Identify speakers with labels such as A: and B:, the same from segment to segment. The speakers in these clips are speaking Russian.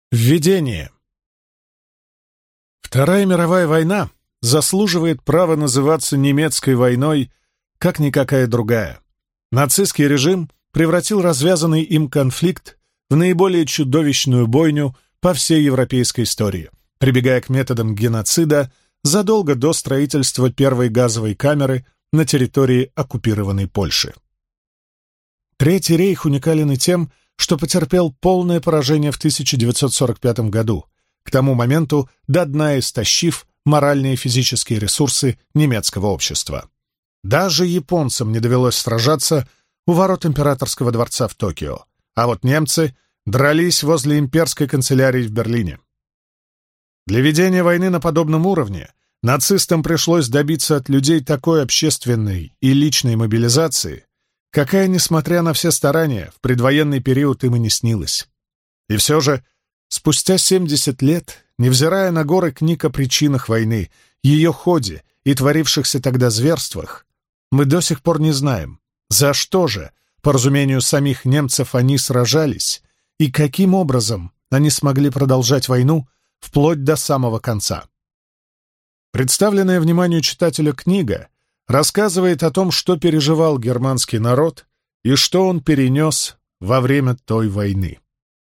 A: Введение. Вторая мировая война заслуживает права называться немецкой войной, как никакая другая. Нацистский режим превратил развязанный им конфликт в наиболее чудовищную бойню по всей европейской истории, прибегая к методам геноцида задолго до строительства первой газовой камеры на территории оккупированной Польши. Третий рейх уникален и тем, что потерпел полное поражение в 1945 году, к тому моменту до дна истощив моральные и физические ресурсы немецкого общества. Даже японцам не довелось сражаться у ворот императорского дворца в Токио, а вот немцы дрались возле имперской канцелярии в Берлине. Для ведения войны на подобном уровне нацистам пришлось добиться от людей такой общественной и личной мобилизации, какая, несмотря на все старания, в предвоенный период им и не снилась. И все же, спустя 70 лет, невзирая на горы книг о причинах войны, ее ходе и творившихся тогда зверствах, мы до сих пор не знаем, за что же, по разумению самих немцев, они сражались и каким образом они смогли продолжать войну вплоть до самого конца. Представленная вниманию читателя книга рассказывает о том, что переживал германский народ и что он перенес во время той войны.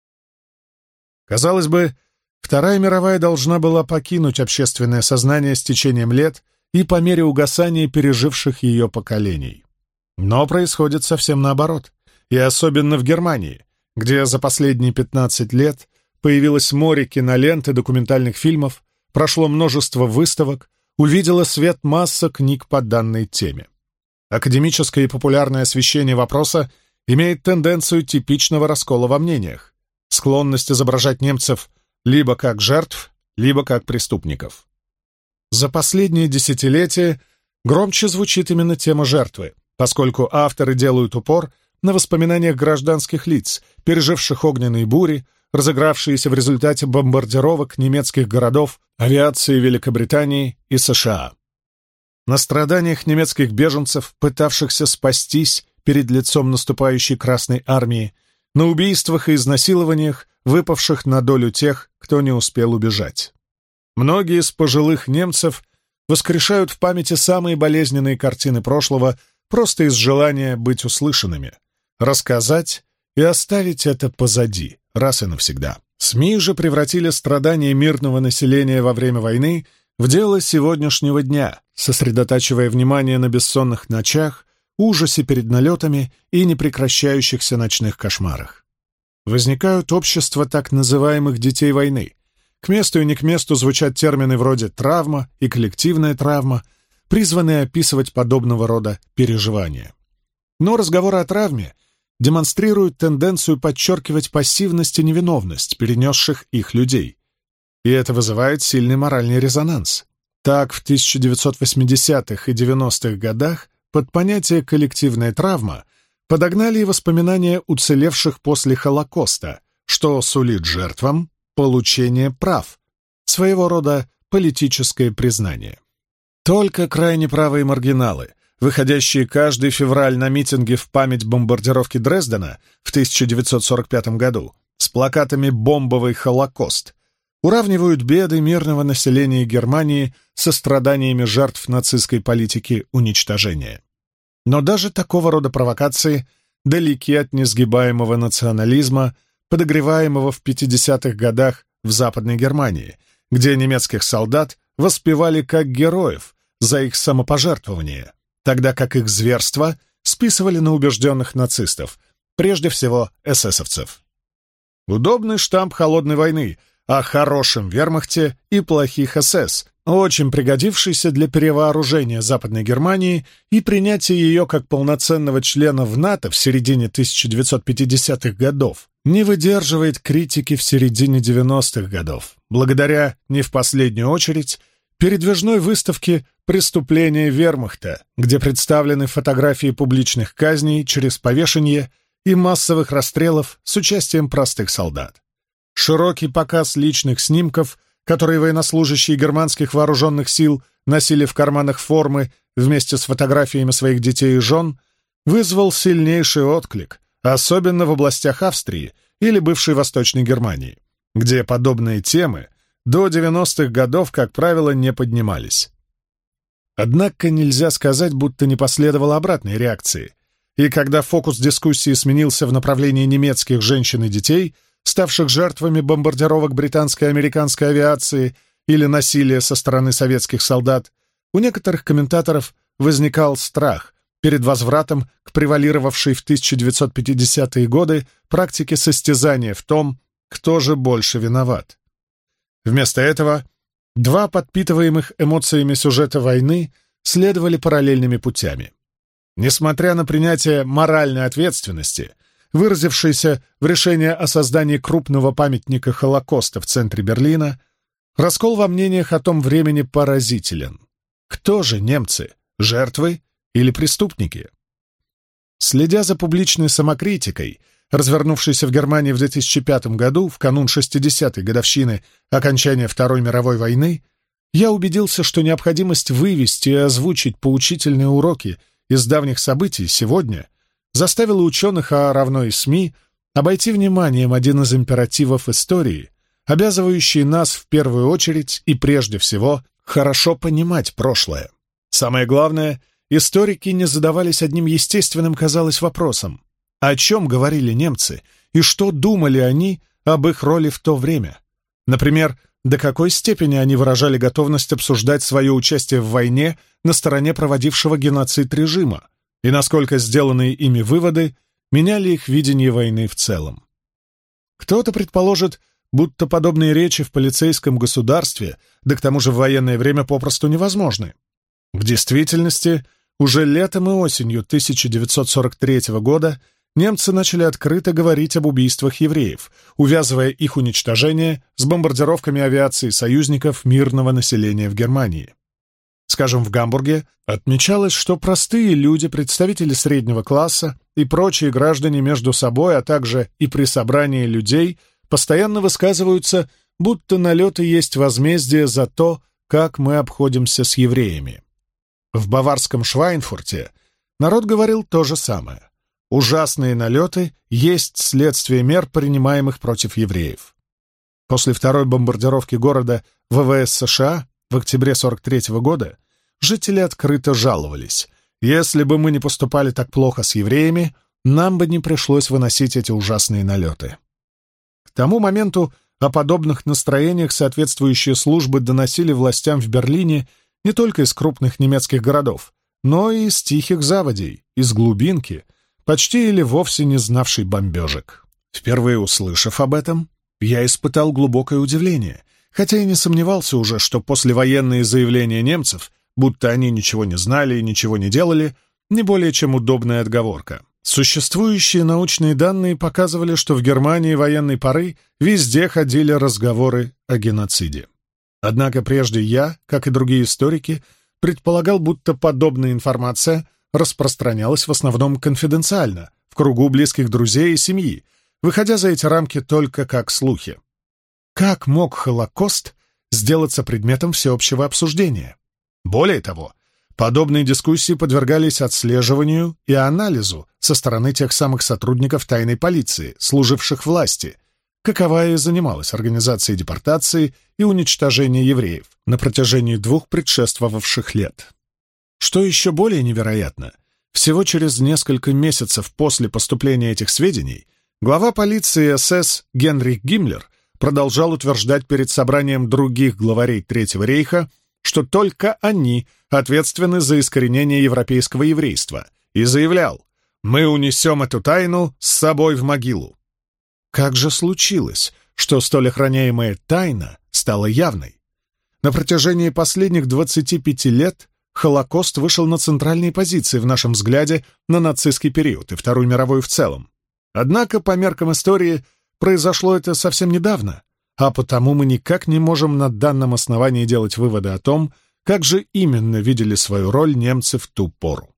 A: Казалось бы, Вторая мировая должна была покинуть общественное сознание с течением лет и по мере угасания переживших ее поколений. Но происходит совсем наоборот, и особенно в Германии, где за последние 15 лет появилось море кинолент и документальных фильмов, прошло множество выставок, увидела свет масса книг по данной теме. Академическое и популярное освещение вопроса имеет тенденцию типичного раскола во мнениях, склонность изображать немцев либо как жертв, либо как преступников. За последние десятилетия громче звучит именно тема жертвы, поскольку авторы делают упор на воспоминаниях гражданских лиц, переживших огненные бури, разыгравшиеся в результате бомбардировок немецких городов авиации Великобритании и США. На страданиях немецких беженцев, пытавшихся спастись перед лицом наступающей Красной Армии, на убийствах и изнасилованиях, выпавших на долю тех, кто не успел убежать. Многие из пожилых немцев воскрешают в памяти самые болезненные картины прошлого просто из желания быть услышанными, рассказать и оставить это позади, раз и навсегда. СМИ же превратили страдания мирного населения во время войны в дело сегодняшнего дня, сосредотачивая внимание на бессонных ночах, ужасе перед налетами и непрекращающихся ночных кошмарах. Возникают общества так называемых детей войны. К месту и не к месту звучат термины вроде «травма» и «коллективная травма», призванные описывать подобного рода переживания. Но разговоры о травме демонстрируют тенденцию подчеркивать пассивность и невиновность перенесших их людей. И это вызывает сильный моральный резонанс. Так, в 1980-х и 90-х годах под понятие «коллективная травма» подогнали и воспоминания уцелевших после Холокоста, что сулит жертвам получение прав, своего рода политическое признание. Только крайне правые маргиналы, выходящие каждый февраль на митинги в память бомбардировки Дрездена в 1945 году с плакатами «Бомбовый Холокост», уравнивают беды мирного населения Германии со страданиями жертв нацистской политики уничтожения. Но даже такого рода провокации далеки от несгибаемого национализма, подогреваемого в 50-х годах в Западной Германии, где немецких солдат воспевали как героев за их самопожертвование, тогда как их зверства списывали на убежденных нацистов, прежде всего эсэсовцев. Удобный штамп холодной войны о хорошем вермахте и плохих СС, очень пригодившийся для перевооружения Западной Германии и принятия ее как полноценного члена в НАТО в середине 1950-х годов, не выдерживает критики в середине 90-х годов, благодаря, не в последнюю очередь, передвижной выставке «Преступления вермахта», где представлены фотографии публичных казней через повешение и массовых расстрелов с участием простых солдат. Широкий показ личных снимков, которые военнослужащие германских вооруженных сил носили в карманах формы вместе с фотографиями своих детей и жен, вызвал сильнейший отклик, особенно в областях Австрии или бывшей Восточной Германии. где подобные темы до 90-х годов, как правило, не поднимались. Однако нельзя сказать, будто не последовало обратной реакции. И когда фокус дискуссии сменился в направлении немецких женщин и детей, ставших жертвами бомбардировок британской и американской авиации или насилия со стороны советских солдат, у некоторых комментаторов возникал страх перед возвратом к превалировавшей в 1950-е годы практике состязания в том, кто же больше виноват. Вместо этого два подпитываемых эмоциями сюжета войны следовали параллельными путями. Несмотря на принятие моральной ответственности, выразившейся в решении о создании крупного памятника Холокоста в центре Берлина, раскол во мнениях о том времени поразителен. Кто же немцы, жертвы или преступники? Следя за публичной самокритикой, развернувшейся в Германии в 2005 году, в канун 60-й годовщины окончания Второй мировой войны, я убедился, что необходимость вывести и озвучить поучительные уроки из давних событий сегодня заставила ученых, а равно и СМИ, обойти вниманием один из императивов истории, обязывающий нас в первую очередь и прежде всего хорошо понимать прошлое. Самое главное, историки не задавались одним естественным, казалось, вопросом: о чем говорили немцы и что думали они об их роли в то время? Например, до какой степени они выражали готовность обсуждать свое участие в войне на стороне проводившего геноцид режима, и насколько сделанные ими выводы меняли их видение войны в целом. Кто-то предположит, будто подобные речи в полицейском государстве, да к тому же в военное время, попросту невозможны. В действительности, уже летом и осенью 1943 года немцы начали открыто говорить об убийствах евреев, увязывая их уничтожение с бомбардировками авиации союзников мирного населения в Германии. Скажем, в Гамбурге отмечалось, что простые люди, представители среднего класса и прочие граждане между собой, а также и при собрании людей, постоянно высказываются, будто налеты есть возмездие за то, как мы обходимся с евреями. В баварском Швайнфурте народ говорил то же самое. Ужасные налеты есть следствие мер, принимаемых против евреев. После второй бомбардировки города ВВС США в октябре 1943 года жители открыто жаловались: если бы мы не поступали так плохо с евреями, нам бы не пришлось выносить эти ужасные налеты. К тому моменту о подобных настроениях соответствующие службы доносили властям в Берлине не только из крупных немецких городов, но и из тихих заводей, из глубинки, почти или вовсе не знавшей бомбежек. Впервые услышав об этом, я испытал глубокое удивление, хотя и не сомневался уже, что послевоенные заявления немцев, будто они ничего не знали и ничего не делали, не более чем удобная отговорка. Существующие научные данные показывали, что в Германии военной поры везде ходили разговоры о геноциде. Однако прежде я, как и другие историки, предполагал, будто подобная информация распространялась в основном конфиденциально, в кругу близких друзей и семьи, выходя за эти рамки только как слухи. Как мог Холокост сделаться предметом всеобщего обсуждения? Более того, подобные дискуссии подвергались отслеживанию и анализу со стороны тех самых сотрудников тайной полиции, служивших власти, каковая и занималась организацией депортации и уничтожения евреев на протяжении 2 предшествовавших лет. Что еще более невероятно, всего через несколько месяцев после поступления этих сведений глава полиции СС Генрих Гиммлер продолжал утверждать перед собранием других главарей Третьего рейха, что только они ответственны за искоренение европейского еврейства, и заявлял: «Мы унесем эту тайну с собой в могилу». Как же случилось, что столь охраняемая тайна стала явной? На протяжении последних 25 лет Холокост вышел на центральные позиции в нашем взгляде на нацистский период и Вторую мировую в целом. Однако, по меркам истории, произошло это совсем недавно, а потому мы никак не можем на данном основании делать выводы о том, как же именно видели свою роль немцы в ту пору.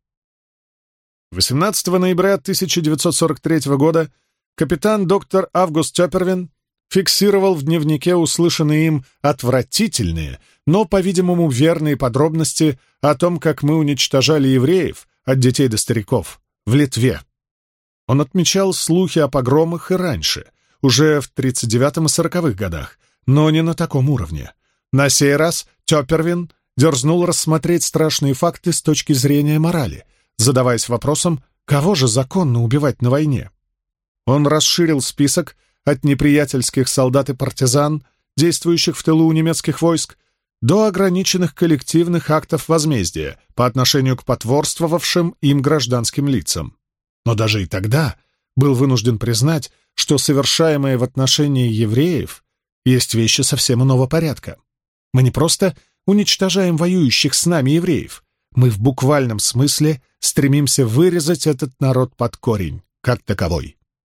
A: 18 ноября 1943 года капитан доктор Август Тёпервин фиксировал в дневнике услышанные им отвратительные, но, по-видимому, верные подробности о том, как мы уничтожали евреев, от детей до стариков, в Литве. Он отмечал слухи о погромах и раньше, уже в 39-м и 40-х годах, но не на таком уровне. На сей раз Тёпервин дерзнул рассмотреть страшные факты с точки зрения морали, задаваясь вопросом, кого же законно убивать на войне. Он расширил список от неприятельских солдат и партизан, действующих в тылу у немецких войск, до ограниченных коллективных актов возмездия по отношению к потворствовавшим им гражданским лицам. Но даже и тогда был вынужден признать, что совершаемое в отношении евреев есть вещи совсем иного порядка. Мы не просто уничтожаем воюющих с нами евреев, мы в буквальном смысле стремимся вырезать этот народ под корень, как таковой.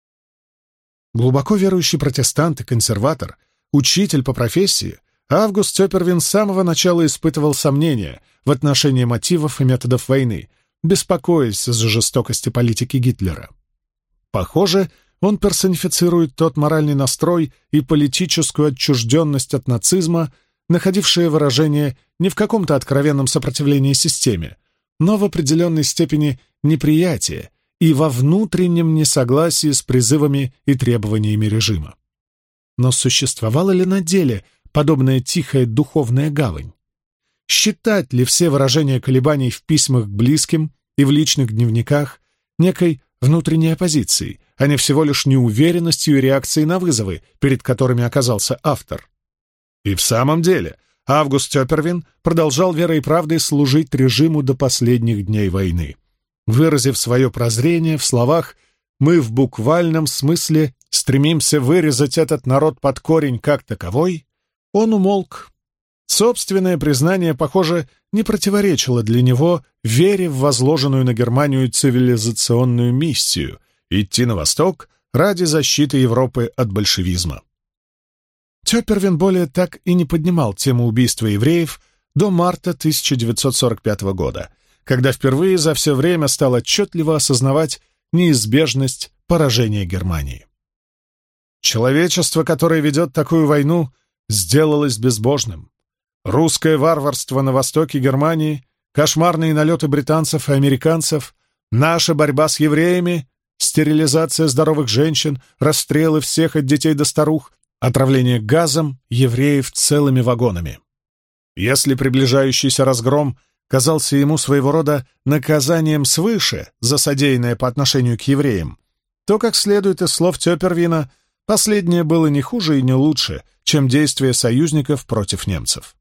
A: Глубоко верующий протестант и консерватор, учитель по профессии, Август Тёпервин с самого начала испытывал сомнения в отношении мотивов и методов войны, беспокоясь из-за жестокости политики Гитлера. Похоже, он персонифицирует тот моральный настрой и политическую отчужденность от нацизма, находившие выражение не в каком-то откровенном сопротивлении системе, но в определенной степени неприятия и во внутреннем несогласии с призывами и требованиями режима. Но существовала ли на деле подобная тихая духовная гавань? Считать ли все выражения колебаний в письмах к близким и в личных дневниках некой внутренней оппозицией, а не всего лишь неуверенностью и реакцией на вызовы, перед которыми оказался автор? И в самом деле, Август Тёпервин продолжал верой и правдой служить режиму до последних дней войны. Выразив свое прозрение в словах «Мы в буквальном смысле стремимся вырезать этот народ под корень как таковой», он умолк. Собственное признание, похоже, не противоречило для него вере в возложенную на Германию цивилизационную миссию — идти на восток ради защиты Европы от большевизма. Тёпервин более так и не поднимал тему убийства евреев до марта 1945 года, когда впервые за все время стал отчетливо осознавать неизбежность поражения Германии. Человечество, которое ведет такую войну, сделалось безбожным. Русское варварство на востоке Германии, кошмарные налеты британцев и американцев, наша борьба с евреями, стерилизация здоровых женщин, расстрелы всех от детей до старух, отравление газом евреев целыми вагонами. Если приближающийся разгром казался ему своего рода наказанием свыше за содеянное по отношению к евреям, то, как следует из слов Тёпервина, последнее было не хуже и не лучше, чем действия союзников против немцев.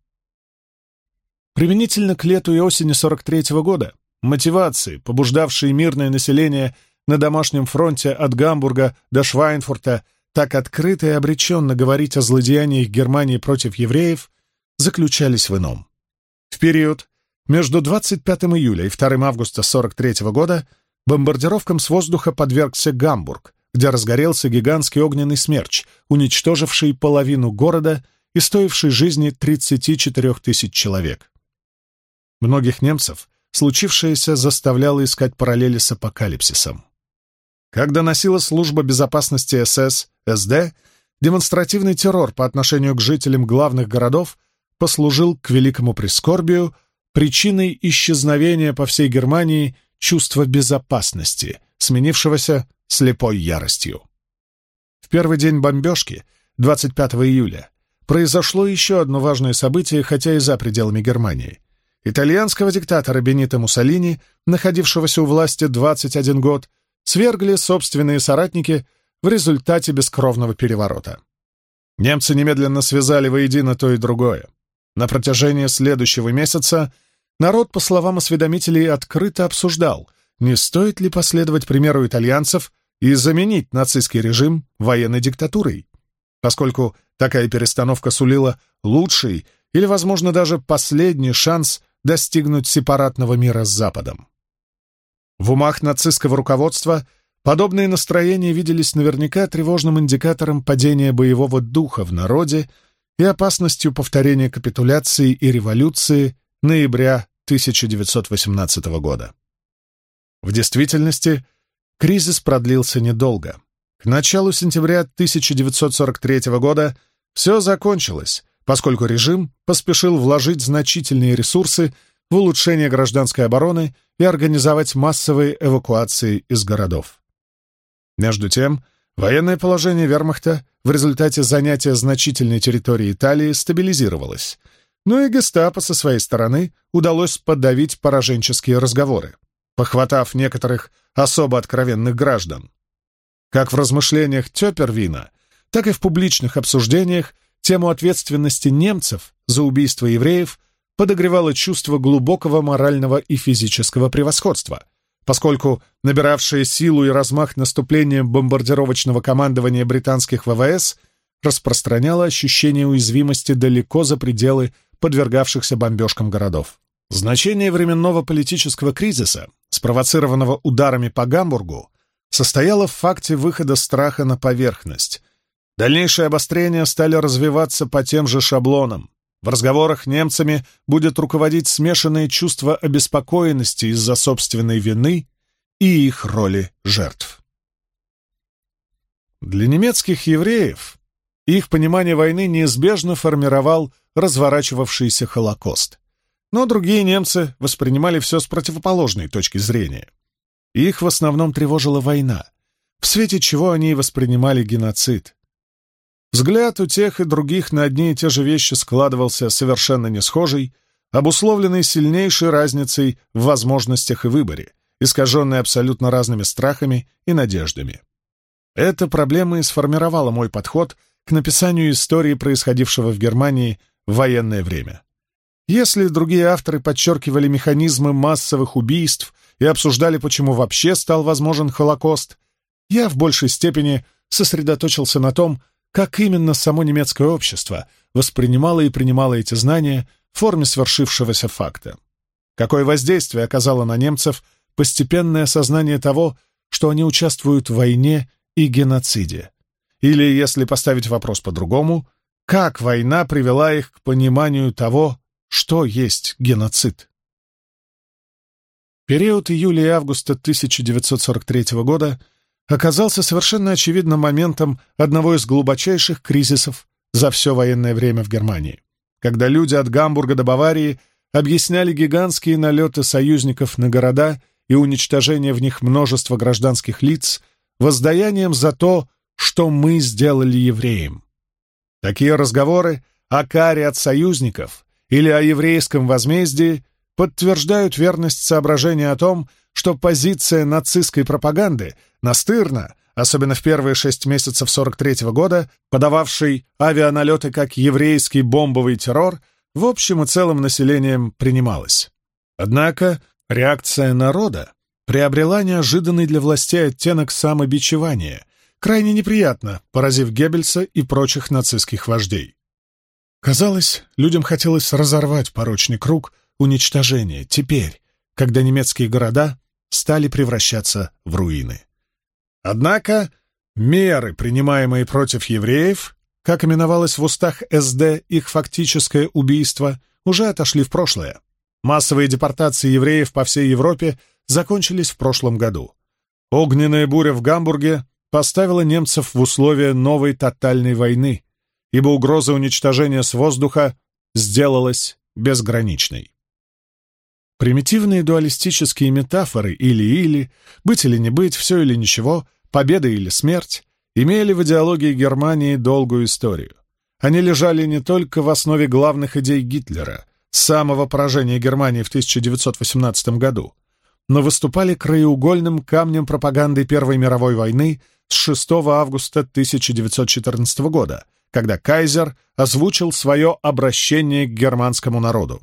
A: Применительно к лету и осени 43-го года мотивации, побуждавшие мирное население на домашнем фронте от Гамбурга до Швайнфурта так открыто и обреченно говорить о злодеяниях Германии против евреев, заключались в ином. В период между 25 июля и 2 августа 43 года бомбардировкам с воздуха подвергся Гамбург, где разгорелся гигантский огненный смерч, уничтоживший половину города и стоивший жизни 34 тысяч человек. Многих немцев случившееся заставляло искать параллели с апокалипсисом. Как доносила служба безопасности СС, СД, демонстративный террор по отношению к жителям главных городов послужил к великому прискорбию причиной исчезновения по всей Германии чувства безопасности, сменившегося слепой яростью. В первый день бомбежки, 25 июля, произошло еще одно важное событие, хотя и за пределами Германии. Итальянского диктатора Бенито Муссолини, находившегося у власти 21 год, свергли собственные соратники в результате бескровного переворота. Немцы немедленно связали воедино то и другое. На протяжении следующего месяца народ, по словам осведомителей, открыто обсуждал, не стоит ли последовать примеру итальянцев и заменить нацистский режим военной диктатурой, поскольку такая перестановка сулила лучший или, возможно, даже последний шанс достигнуть сепаратного мира с Западом. В умах нацистского руководства подобные настроения виделись наверняка тревожным индикатором падения боевого духа в народе и опасностью повторения капитуляции и революции ноября 1918 года. В действительности, кризис продлился недолго. К началу сентября 1943 года все закончилось, поскольку режим поспешил вложить значительные ресурсы в улучшение гражданской обороны и организовать массовые эвакуации из городов. Между тем, Военное положение вермахта в результате занятия значительной территории Италии стабилизировалось, но и гестапо со своей стороны удалось подавить пораженческие разговоры, похватав некоторых особо откровенных граждан. Как в размышлениях Тёпервина, так и в публичных обсуждениях тему ответственности немцев за убийство евреев подогревало чувство глубокого морального и физического превосходства, поскольку набиравшее силу и размах наступление бомбардировочного командования британских ВВС распространяло ощущение уязвимости далеко за пределы подвергавшихся бомбежкам городов. Значение временного политического кризиса, спровоцированного ударами по Гамбургу, состояло в факте выхода страха на поверхность. Дальнейшие обострения стали развиваться по тем же шаблонам. В разговорах немцами будет руководить смешанное чувство обеспокоенности из-за собственной вины и их роли жертв. Для немецких евреев их понимание войны неизбежно формировал разворачивавшийся Холокост. Но другие немцы воспринимали все с противоположной точки зрения. Их в основном тревожила война, в свете чего они и воспринимали геноцид. Взгляд у тех и других на одни и те же вещи складывался совершенно не схожий, обусловленный сильнейшей разницей в возможностях и выборе, искаженный абсолютно разными страхами и надеждами. Эта проблема и сформировала мой подход к написанию истории происходившего в Германии в военное время. Если другие авторы подчеркивали механизмы массовых убийств и обсуждали, почему вообще стал возможен Холокост, я в большей степени сосредоточился на том, как именно само немецкое общество воспринимало и принимало эти знания в форме свершившегося факта. Какое воздействие оказало на немцев постепенное осознание того, что они участвуют в войне и геноциде. Или, если поставить вопрос по-другому, как война привела их к пониманию того, что есть геноцид. Период июля и августа 1943 года оказался совершенно очевидным моментом одного из глубочайших кризисов за все военное время в Германии, когда люди от Гамбурга до Баварии объясняли гигантские налеты союзников на города и уничтожение в них множества гражданских лиц воздаянием за то, что мы сделали евреям. Такие разговоры о каре от союзников или о еврейском возмездии подтверждают верность соображения о том, что позиция нацистской пропаганды настырна, особенно в первые 6 месяцев 43-го года, подававшей авианалеты как еврейский бомбовый террор, в общем и целом населением принималась. Однако реакция народа приобрела неожиданный для властей оттенок самобичевания, крайне неприятно поразив Геббельса и прочих нацистских вождей. Казалось, людям хотелось разорвать порочный круг уничтожения теперь, когда немецкие города стали превращаться в руины. Однако меры, принимаемые против евреев, как именовалось в устах СД их фактическое убийство, уже отошли в прошлое. Массовые депортации евреев по всей Европе закончились в прошлом году. Огненная буря в Гамбурге поставила немцев в условия новой тотальной войны, ибо угроза уничтожения с воздуха сделалась безграничной. Примитивные дуалистические метафоры «или-или», «быть или не быть», «все или ничего», «победа или смерть» имели в идеологии Германии долгую историю. Они лежали не только в основе главных идей Гитлера с самого поражения Германии в 1918 году, но выступали краеугольным камнем пропаганды Первой мировой войны с 6 августа 1914 года, когда кайзер озвучил свое обращение к германскому народу.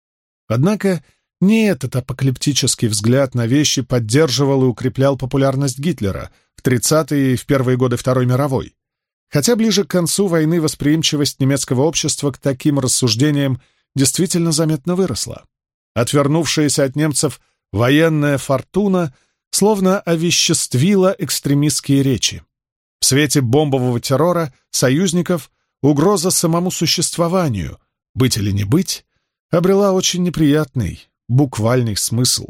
A: Однако не этот апокалиптический взгляд на вещи поддерживал и укреплял популярность Гитлера в 30-е и в первые годы Второй мировой. Хотя ближе к концу войны восприимчивость немецкого общества к таким рассуждениям действительно заметно выросла. Отвернувшаяся от немцев военная фортуна словно овеществила экстремистские речи. В свете бомбового террора союзников угроза самому существованию, быть или не быть, обрела очень неприятный, буквальный смысл.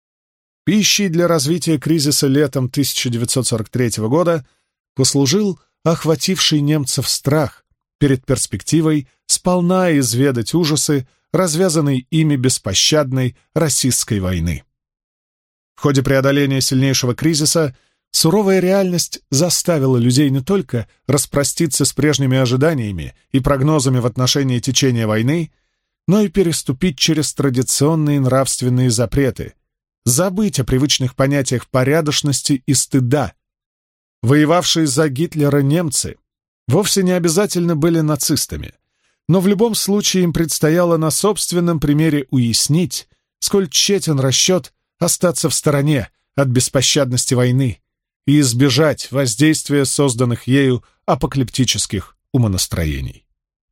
A: Пищей для развития кризиса летом 1943 года послужил охвативший немцев страх перед перспективой сполна изведать ужасы, развязанной ими беспощадной расистской войны. В ходе преодоления сильнейшего кризиса суровая реальность заставила людей не только распроститься с прежними ожиданиями и прогнозами в отношении течения войны, но и переступить через традиционные нравственные запреты, забыть о привычных понятиях порядочности и стыда. Воевавшие за Гитлера немцы вовсе не обязательно были нацистами, но в любом случае им предстояло на собственном примере уяснить, сколь тщетен расчет остаться в стороне от беспощадности войны и избежать воздействия созданных ею апокалиптических умонастроений.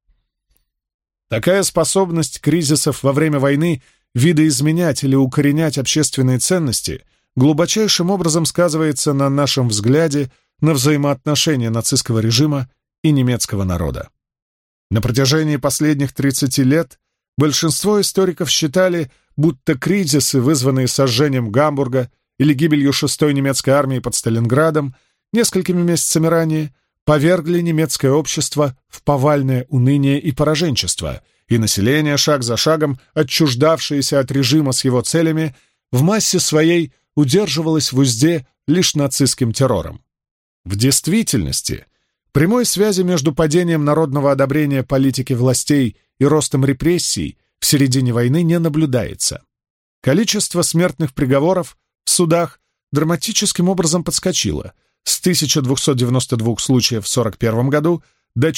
A: Такая способность кризисов во время войны видоизменять или укоренять общественные ценности глубочайшим образом сказывается на нашем взгляде на взаимоотношения нацистского режима и немецкого народа. На протяжении последних 30 лет большинство историков считали, будто кризисы, вызванные сожжением Гамбурга или гибелью 6-й немецкой армии под Сталинградом несколькими месяцами ранее, повергли немецкое общество в повальное уныние и пораженчество, и население, шаг за шагом отчуждавшееся от режима с его целями, в массе своей удерживалось в узде лишь нацистским террором. В действительности, прямой связи между падением народного одобрения политики властей и ростом репрессий в середине войны не наблюдается. Количество смертных приговоров в судах драматическим образом подскочило с 1292 случаев в 1941 году до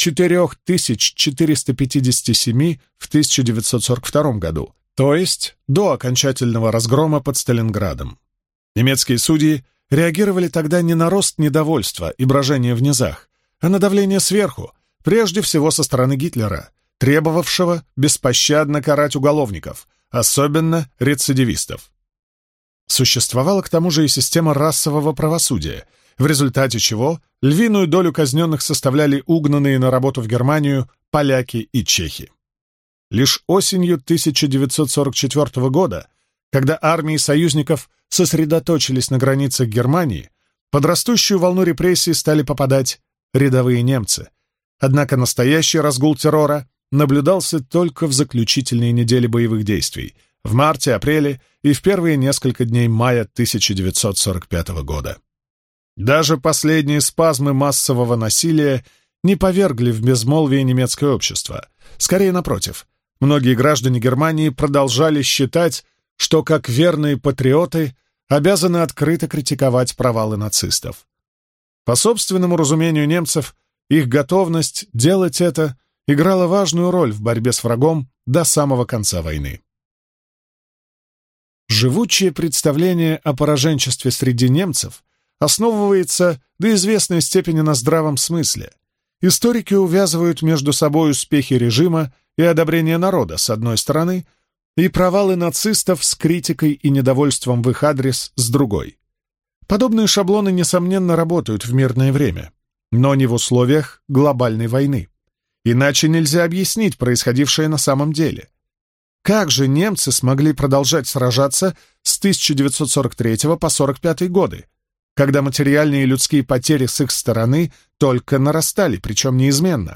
A: 4457 в 1942 году, то есть до окончательного разгрома под Сталинградом. Немецкие судьи реагировали тогда не на рост недовольства и брожения в низах, а на давление сверху, прежде всего со стороны Гитлера, требовавшего беспощадно карать уголовников, особенно рецидивистов. Существовала к тому же и система расового правосудия, в результате чего львиную долю казненных составляли угнанные на работу в Германию поляки и чехи. Лишь осенью 1944 года, когда армии союзников сосредоточились на границах Германии, под растущую волну репрессий стали попадать рядовые немцы. Однако настоящий разгул террора наблюдался только в заключительные недели боевых действий, в марте-апреле и в первые несколько дней мая 1945 года. Даже последние спазмы массового насилия не повергли в безмолвие немецкое общество. Скорее, напротив, многие граждане Германии продолжали считать, что, как верные патриоты, обязаны открыто критиковать провалы нацистов. По собственному разумению немцев, их готовность делать это играла важную роль в борьбе с врагом до самого конца войны. Живучее представление о пораженчестве среди немцев основывается до известной степени на здравом смысле. Историки увязывают между собой успехи режима и одобрение народа, с одной стороны, и провалы нацистов с критикой и недовольством в их адрес, с другой. Подобные шаблоны, несомненно, работают в мирное время, но не в условиях глобальной войны. Иначе нельзя объяснить происходившее на самом деле. Как же немцы смогли продолжать сражаться с 1943 по 1945 годы, когда материальные и людские потери с их стороны только нарастали, причем неизменно?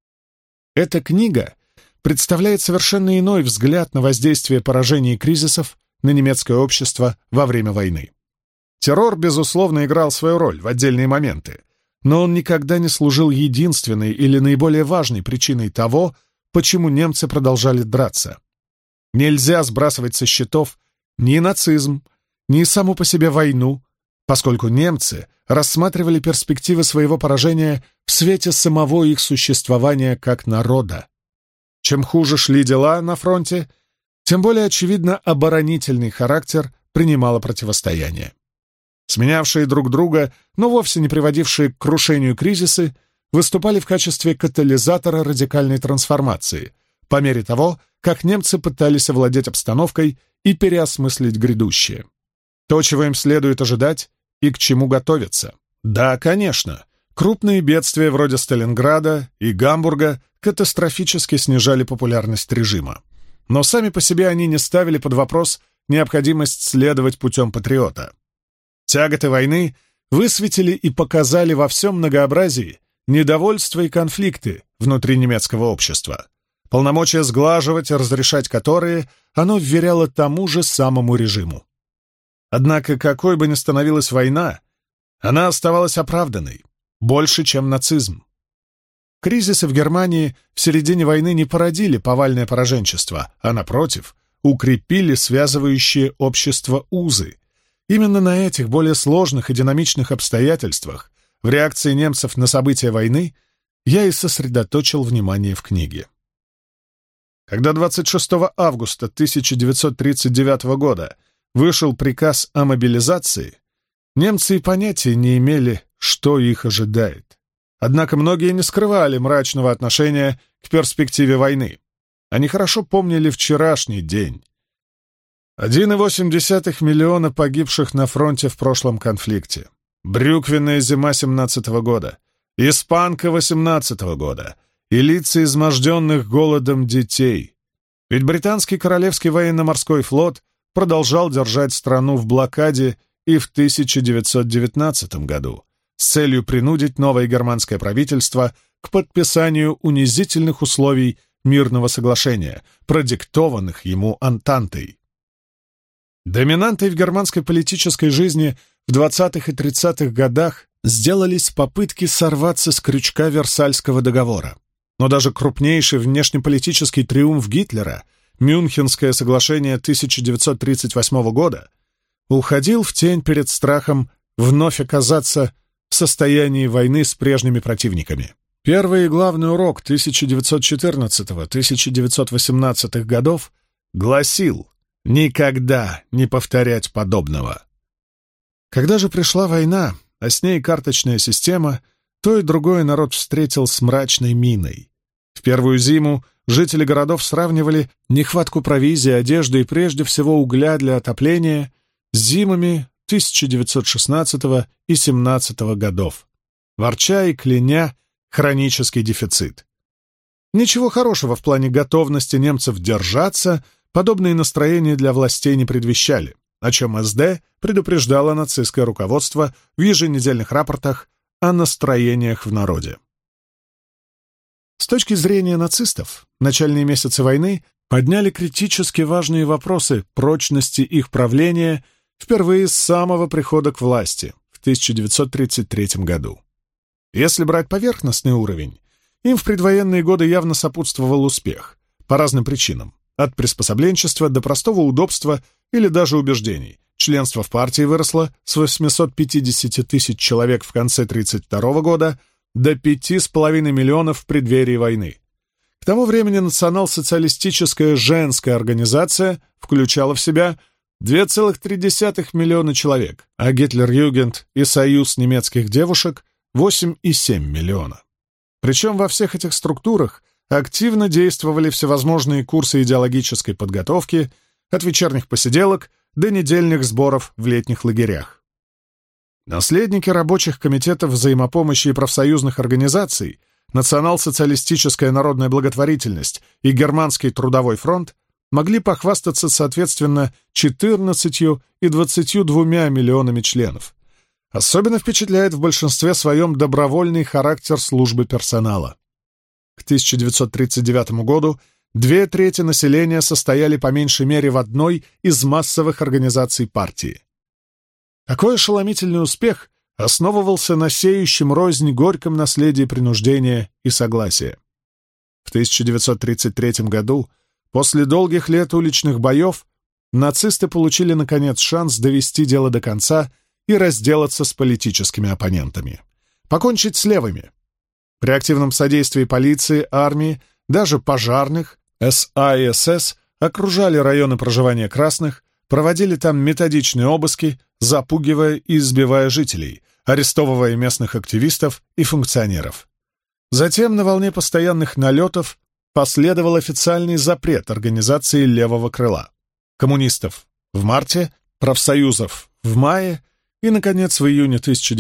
A: Эта книга представляет совершенно иной взгляд на воздействие поражений и кризисов на немецкое общество во время войны. Террор, безусловно, играл свою роль в отдельные моменты, но он никогда не служил единственной или наиболее важной причиной того, почему немцы продолжали драться. Нельзя сбрасывать со счетов ни нацизм, ни саму по себе войну, поскольку немцы рассматривали перспективы своего поражения в свете самого их существования как народа. Чем хуже шли дела на фронте, тем более очевидно оборонительный характер принимало противостояние. Сменявшие друг друга, но вовсе не приводившие к крушению кризисы, выступали в качестве катализатора радикальной трансформации, по мере того, как немцы пытались овладеть обстановкой и переосмыслить грядущее. То, чего им следует ожидать и к чему готовиться. Да, конечно, крупные бедствия вроде Сталинграда и Гамбурга катастрофически снижали популярность режима. Но сами по себе они не ставили под вопрос необходимость следовать путем патриота. Тяготы войны высветили и показали во всем многообразии недовольство и конфликты внутри немецкого общества, полномочия сглаживать и разрешать которые оно вверяло тому же самому режиму. Однако, какой бы ни становилась война, Она оставалась оправданной, больше, чем нацизм. Кризисы в Германии в середине войны не породили повальное пораженчество, а, напротив, укрепили связывающие общество узы. Именно на этих более сложных и динамичных обстоятельствах, в реакции немцев на события войны, я и сосредоточил внимание в книге. Когда 26 августа 1939 года вышел приказ о мобилизации, немцы и понятия не имели, что их ожидает. Однако многие не скрывали мрачного отношения к перспективе войны. Они хорошо помнили вчерашний день. 1,8 миллиона погибших на фронте в прошлом конфликте. Брюквенная зима 17-го года. Испанка 18-го года. И лица изможденных голодом детей. Ведь британский Королевский военно-морской флот продолжал держать страну в блокаде и в 1919 году с целью принудить новое германское правительство к подписанию унизительных условий мирного соглашения, продиктованных ему Антантой. Доминантой в германской политической жизни в 20-х и 30-х годах сделались попытки сорваться с крючка Версальского договора. Но даже крупнейший внешнеполитический триумф Гитлера, Мюнхенское соглашение 1938 года, уходил в тень перед страхом вновь оказаться в состоянии войны с прежними противниками. Первый и главный урок 1914-1918 годов гласил «Никогда не повторять подобного». Когда же пришла война, а с ней карточная система, то и другой народ встретил с мрачной миной. В первую зиму жители городов сравнивали нехватку провизии, одежды и прежде всего угля для отопления с зимами 1916 и 17 годов, ворча и кляня хронический дефицит. Ничего хорошего в плане готовности немцев держаться подобные настроения для властей не предвещали, о чем СД предупреждало нацистское руководство в еженедельных рапортах о настроениях в народе. С точки зрения нацистов, начальные месяцы войны подняли критически важные вопросы прочности их правления впервые с самого прихода к власти в 1933 году. Если брать поверхностный уровень, им в предвоенные годы явно сопутствовал успех, по разным причинам, от приспособленчества до простого удобства или даже убеждений. Членство в партии выросло с 850 тысяч человек в конце 1932 года до 5,5 миллионов в преддверии войны. К тому времени национал-социалистическая женская организация включала в себя 2,3 миллиона человек, а Гитлер-Югент и Союз немецких девушек — 8,7 миллиона. Причем во всех этих структурах активно действовали всевозможные курсы идеологической подготовки, от вечерних посиделок до недельных сборов в летних лагерях. Наследники рабочих комитетов взаимопомощи и профсоюзных организаций, Национал-социалистическая народная благотворительность и Германский трудовой фронт могли похвастаться соответственно 14 и 22 миллионами членов. Особенно впечатляет в большинстве своем добровольный характер службы персонала. К 1939 году 2/3 населения состояли по меньшей мере в одной из массовых организаций партии. Такой ошеломительный успех основывался на сеющем рознь горьком наследии принуждения и согласия. В 1933 году, после долгих лет уличных боев, нацисты получили, наконец, шанс довести дело до конца и разделаться с политическими оппонентами. Покончить с левыми. При активном содействии полиции, армии, даже пожарных, СА и СС окружали районы проживания красных, проводили там методичные обыски, запугивая и избивая жителей, арестовывая местных активистов и функционеров. Затем на волне постоянных налетов последовал официальный запрет организации левого крыла. Коммунистов в марте, профсоюзов в мае и, наконец, в июне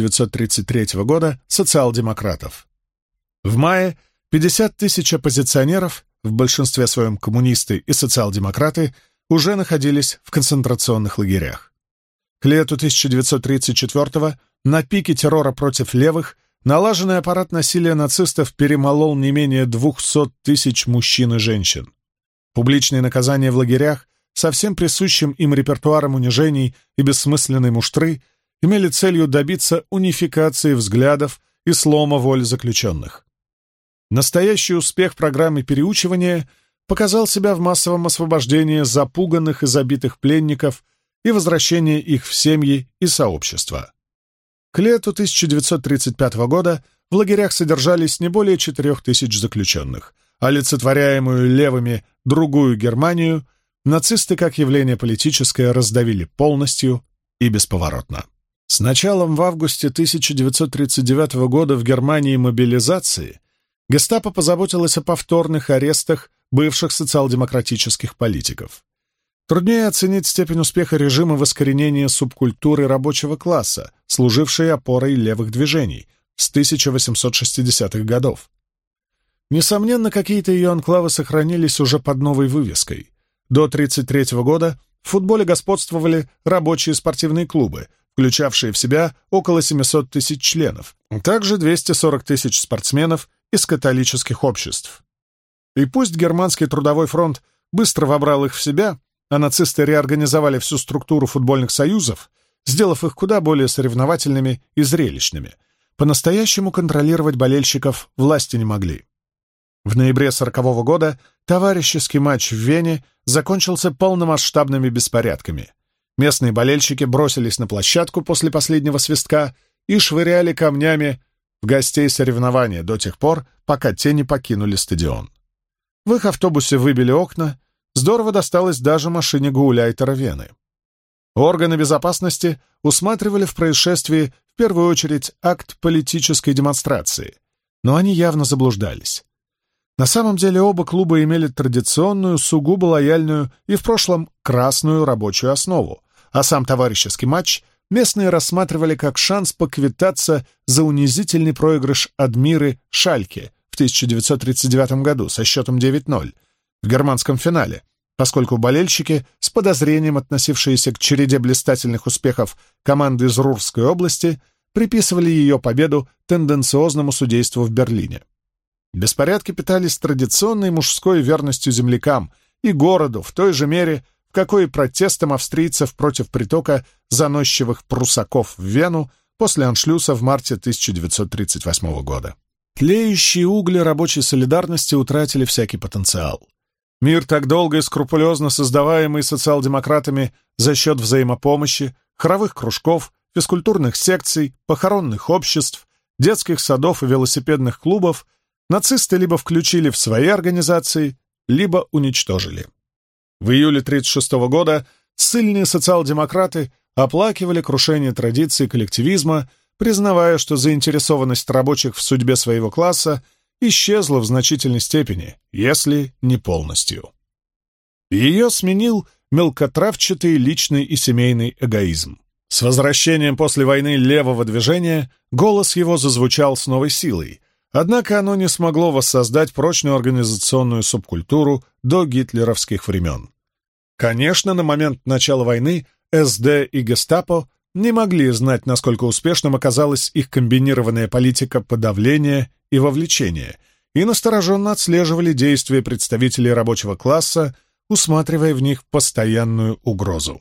A: 1933 года социал-демократов. В мае 50 тысяч оппозиционеров, в большинстве своем коммунисты и социал-демократы, уже находились в концентрационных лагерях. К лету 1934-го, на пике террора против левых, налаженный аппарат насилия нацистов перемолол не менее 200 тысяч мужчин и женщин. Публичные наказания в лагерях, со всем присущим им репертуаром унижений и бессмысленной муштры, имели целью добиться унификации взглядов и слома воли заключенных. Настоящий успех программы переучивания показал себя в массовом освобождении запуганных и забитых пленников и возвращении их в семьи и сообщества. К лету 1935 года в лагерях содержались не более 4000 заключенных, а олицетворяемую левыми другую Германию нацисты как явление политическое раздавили полностью и бесповоротно. С началом в августе 1939 года в Германии мобилизации гестапо позаботилось о повторных арестах бывших социал-демократических политиков. Труднее оценить степень успеха режима в искоренении субкультуры рабочего класса, служившей опорой левых движений с 1860-х годов. Несомненно, какие-то ее анклавы сохранились уже под новой вывеской. До 1933 года в футболе господствовали рабочие спортивные клубы, включавшие в себя около 700 тысяч членов, а также 240 тысяч спортсменов из католических обществ. И пусть германский трудовой фронт быстро вобрал их в себя, а нацисты реорганизовали всю структуру футбольных союзов, сделав их куда более соревновательными и зрелищными, по-настоящему контролировать болельщиков власти не могли. В ноябре 1940 года товарищеский матч в Вене закончился полномасштабными беспорядками. Местные болельщики бросились на площадку после последнего свистка и швыряли камнями в гостей соревнования до тех пор, пока те не покинули стадион. В их автобусе выбили окна, здорово досталось даже машине гауляйтера Вены. Органы безопасности усматривали в происшествии в первую очередь акт политической демонстрации, но они явно заблуждались. На самом деле оба клуба имели традиционную, сугубо лояльную и в прошлом красную рабочую основу, а сам товарищеский матч местные рассматривали как шанс поквитаться за унизительный проигрыш Адмиры Шальке в 1939 году со счетом 9-0 в германском финале, поскольку болельщики, с подозрением относившиеся к череде блистательных успехов команды из Рурской области, приписывали ее победу тенденциозному судейству в Берлине. Беспорядки питались традиционной мужской верностью землякам и городу в той же мере, в какой и протестом австрийцев против притока заносчивых прусаков в Вену после аншлюса в марте 1938 года. Тлеющие угли рабочей солидарности утратили всякий потенциал. Мир, так долго и скрупулезно создаваемый социал-демократами за счет взаимопомощи, хоровых кружков, физкультурных секций, похоронных обществ, детских садов и велосипедных клубов, нацисты либо включили в свои организации, либо уничтожили. В июле 1936 года ссыльные социал-демократы оплакивали крушение традиций коллективизма, признавая, что заинтересованность рабочих в судьбе своего класса исчезла в значительной степени, если не полностью. Ее сменил мелкотравчатый личный и семейный эгоизм. С возвращением после войны левого движения голос его зазвучал с новой силой, однако оно не смогло воссоздать прочную организационную субкультуру до гитлеровских времен. Конечно, на момент начала войны СД и гестапо не могли знать, насколько успешным оказалась их комбинированная политика подавления и вовлечения, и настороженно отслеживали действия представителей рабочего класса, усматривая в них постоянную угрозу.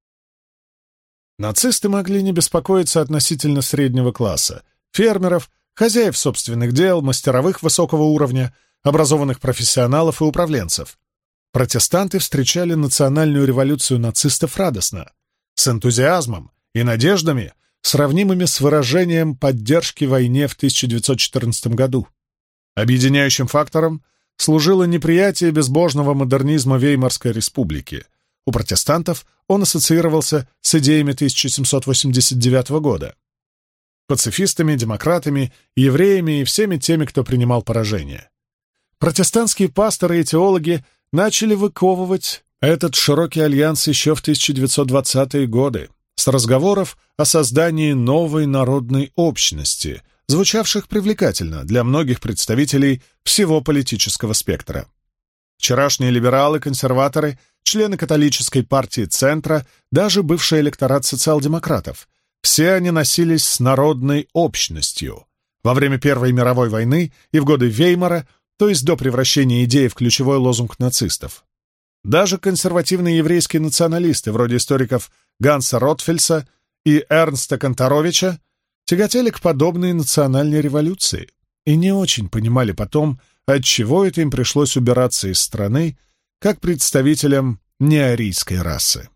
A: Нацисты могли не беспокоиться относительно среднего класса, фермеров, хозяев собственных дел, мастеровых высокого уровня, образованных профессионалов и управленцев. Протестанты встречали национальную революцию нацистов радостно, с энтузиазмом и надеждами, сравнимыми с выражением поддержки войне в 1914 году. Объединяющим фактором служило неприятие безбожного модернизма Веймарской республики. У протестантов он ассоциировался с идеями 1789 года. Пацифистами, демократами, евреями и всеми теми, кто принимал поражение. Протестантские пасторы и теологи начали выковывать этот широкий альянс еще в 1920-е годы с разговоров о создании новой народной общности, звучавших привлекательно для многих представителей всего политического спектра. Вчерашние либералы, консерваторы, члены католической партии Центра, даже бывший электорат социал-демократов — все они носились с народной общностью. Во время Первой мировой войны и в годы Веймара, то есть до превращения идеи в ключевой лозунг нацистов. Даже консервативные еврейские националисты, вроде историков Ганса Ротфельса и Эрнста Канторовича тяготели к подобной национальной революции и не очень понимали потом, отчего это им пришлось убираться из страны как представителям неарийской расы.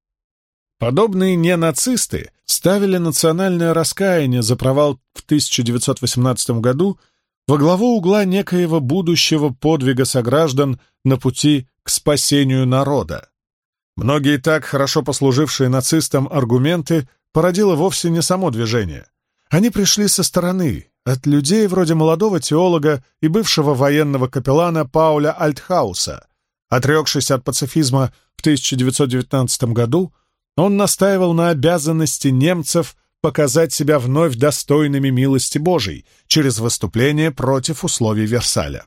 A: Подобные ненацисты ставили национальное раскаяние за провал в 1918 году во главу угла некоего будущего подвига сограждан на пути к спасению народа. Многие так хорошо послужившие нацистам аргументы породило вовсе не само движение. Они пришли со стороны, от людей вроде молодого теолога и бывшего военного капеллана Пауля Альтхауса. Отрекшись от пацифизма в 1919 году, он настаивал на обязанности немцев показать себя вновь достойными милости Божией через выступление против условий Версаля.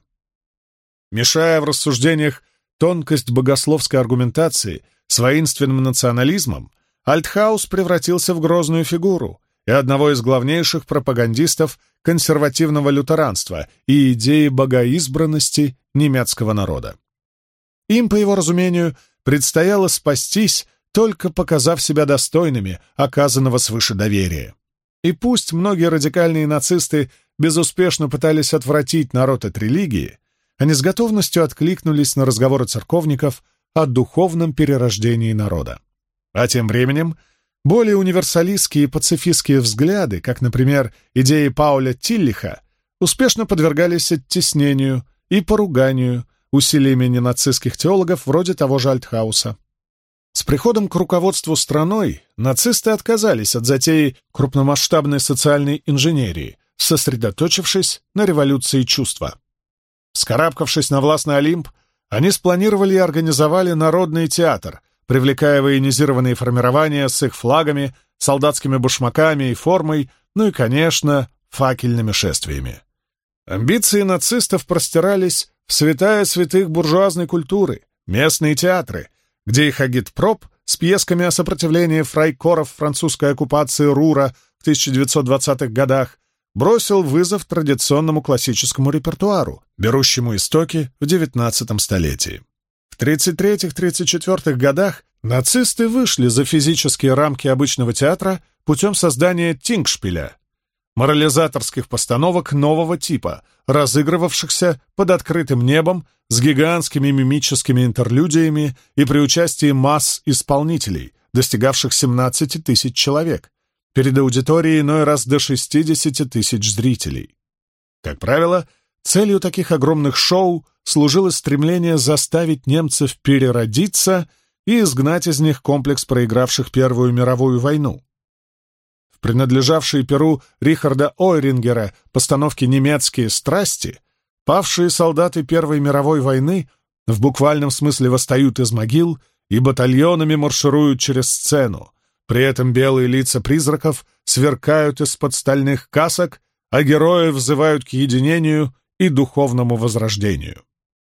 A: Мешая в рассуждениях тонкость богословской аргументации с воинственным национализмом, Альтхаус превратился в грозную фигуру и одного из главнейших пропагандистов консервативного лютеранства и идеи богоизбранности немецкого народа. Им, по его разумению, предстояло спастись, только показав себя достойными оказанного свыше доверия. И пусть многие радикальные нацисты безуспешно пытались отвратить народ от религии, они с готовностью откликнулись на разговоры церковников о духовном перерождении народа. А тем временем более универсалистские и пацифистские взгляды, как, например, идеи Пауля Тиллиха, успешно подвергались оттеснению и поруганию усилиями ненацистских теологов вроде того же Альтхауса. С приходом к руководству страной нацисты отказались от затеи крупномасштабной социальной инженерии, сосредоточившись на революции чувства. Вскарабкавшись на властный Олимп, они спланировали и организовали народный театр, привлекая военизированные формирования с их флагами, солдатскими башмаками и формой, ну и, конечно, факельными шествиями. Амбиции нацистов простирались в святая святых буржуазной культуры, местные театры, где их агитпроп с пьесками о сопротивлении фрайкоров французской оккупации Рура в 1920-х годах бросил вызов традиционному классическому репертуару, берущему истоки в XIX столетии. В 1933-1934 годах нацисты вышли за физические рамки обычного театра путем создания «Тингшпиля» — морализаторских постановок нового типа, разыгрывавшихся под открытым небом с гигантскими мимическими интерлюдиями и при участии масс исполнителей, достигавших 17 тысяч человек, перед аудиторией иной раз до 60 тысяч зрителей. Как правило, целью таких огромных шоу служило стремление заставить немцев переродиться и изгнать из них комплекс проигравших Первую мировую войну. В принадлежавшей Перу Рихарда Ойрингера постановке «Немецкие страсти» павшие солдаты Первой мировой войны в буквальном смысле восстают из могил и батальонами маршируют через сцену. При этом белые лица призраков сверкают из-под стальных касок, а герои взывают к единению и духовному возрождению.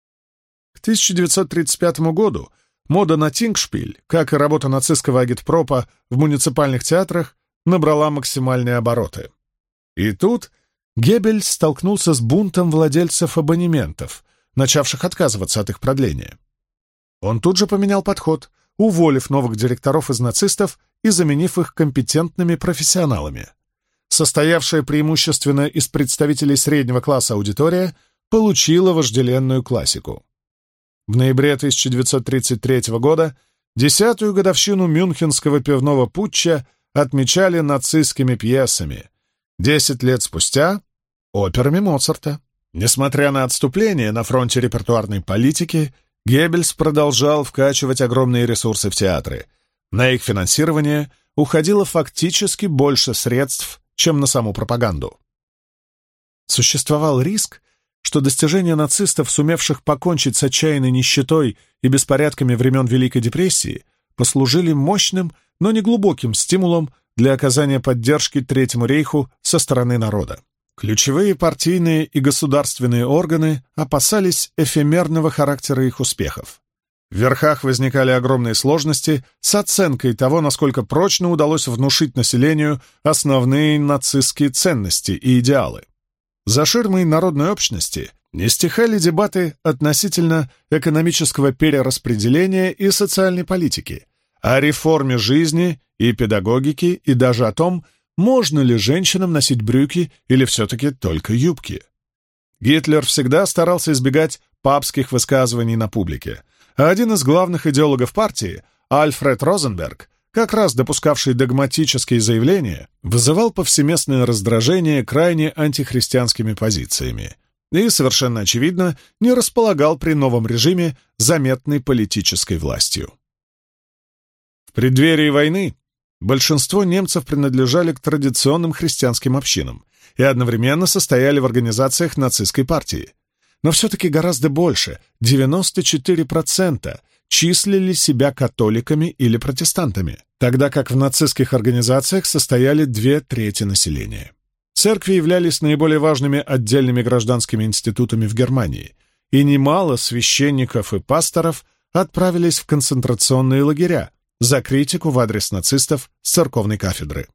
A: К 1935 году мода на «Тингшпиль», как и работа нацистского агитпропа в муниципальных театрах, набрала максимальные обороты. И тут Геббельс столкнулся с бунтом владельцев абонементов, начавших отказываться от их продления. Он тут же поменял подход, уволив новых директоров из нацистов и заменив их компетентными профессионалами. Состоявшая преимущественно из представителей среднего класса аудитория получила вожделенную классику. В ноябре 1933 года 10-ю годовщину Мюнхенского пивного путча отмечали нацистскими пьесами. 10 лет спустя — операми Моцарта. Несмотря на отступление на фронте репертуарной политики, Геббельс продолжал вкачивать огромные ресурсы в театры. На их финансирование уходило фактически больше средств, чем на саму пропаганду. Существовал риск, что достижения нацистов, сумевших покончить с отчаянной нищетой и беспорядками времен Великой депрессии, послужили мощным, но не глубоким стимулом для оказания поддержки Третьему рейху со стороны народа. Ключевые партийные и государственные органы опасались эфемерного характера их успехов. В верхах возникали огромные сложности с оценкой того, насколько прочно удалось внушить населению основные нацистские ценности и идеалы. За ширмой народной общности не стихали дебаты относительно экономического перераспределения и социальной политики, о реформе жизни и педагогики и даже о том, можно ли женщинам носить брюки или все-таки только юбки. Гитлер всегда старался избегать папских высказываний на публике, а один из главных идеологов партии, Альфред Розенберг, как раз допускавший догматические заявления, вызывал повсеместное раздражение крайне антихристианскими позициями и, совершенно очевидно, не располагал при новом режиме заметной политической властью. В преддверии войны большинство немцев принадлежали к традиционным христианским общинам и одновременно состояли в организациях нацистской партии. Но все-таки гораздо больше, 94%, числили себя католиками или протестантами, тогда как в нацистских организациях состояли 2/3 населения. Церкви являлись наиболее важными отдельными гражданскими институтами в Германии, и немало священников и пасторов отправились в концентрационные лагеря за критику в адрес нацистов с церковной кафедры.